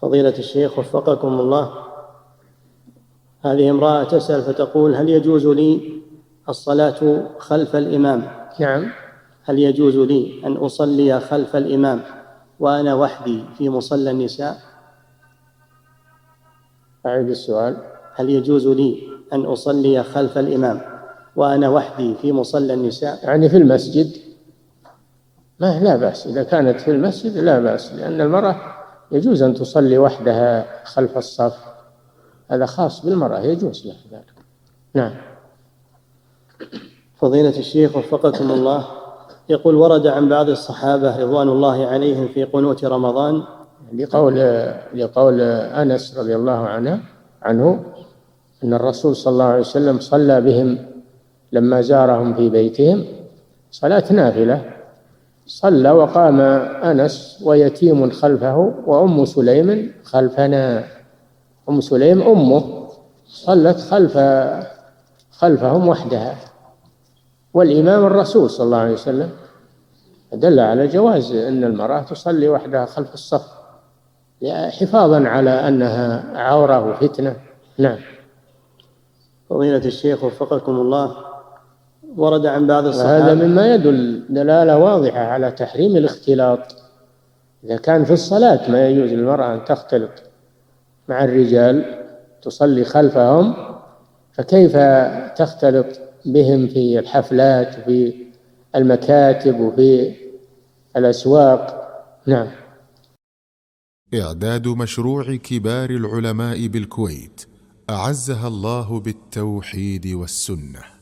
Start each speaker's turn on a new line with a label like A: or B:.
A: فضيلة الشيخ وفقكم الله، هذه امرأة تسأل فتقول: هل يجوز لي الصلاة خلف الإمام؟
B: نعم.
A: هل يجوز لي أن أصلي خلف الإمام وأنا وحدي في مصلى النساء؟
B: أعيد السؤال.
A: هل يجوز لي أن أصلي خلف الإمام وأنا وحدي في مصلى النساء؟
B: يعني في المسجد؟ لا بأس، إذا كانت في المسجد لا بأس، لأن المرأة يجوز أن تصلي وحدها خلف الصف، هذا خاص بالمرأة، يجوز لها ذلك. نعم.
A: فضيلة الشيخ وفقكم الله، يقول: ورد عن بعض الصحابة رضوان الله عليهم في قنوت رمضان
B: لقول أنس رضي الله عنه أن الرسول صلى الله عليه وسلم صلى بهم لما زارهم في بيتهم صلاة نافلة، صلى وقام أنس ويتيم خلفه وأم سليم خلفنا، أم سليم أمه صلت خلفهم وحدها، والإمام الرسول صلى الله عليه وسلم، دل على جواز أن المرأة تصلي وحدها خلف الصف حفاظا على أنها عورة وفتنة. نعم.
A: فضيلة الشيخ وفقكم الله، ورد عن بعض الصحابة،
B: وهذا مما يدل دلالة واضحة على تحريم الاختلاط. إذا كان في الصلاة ما يجوز للمرأة أن تختلط مع الرجال تصلي خلفهم، فكيف تختلط بهم في الحفلات وفي المكاتب وفي الأسواق؟ نعم.
C: إعداد مشروع كبار العلماء بالكويت أعزها الله بالتوحيد والسنة.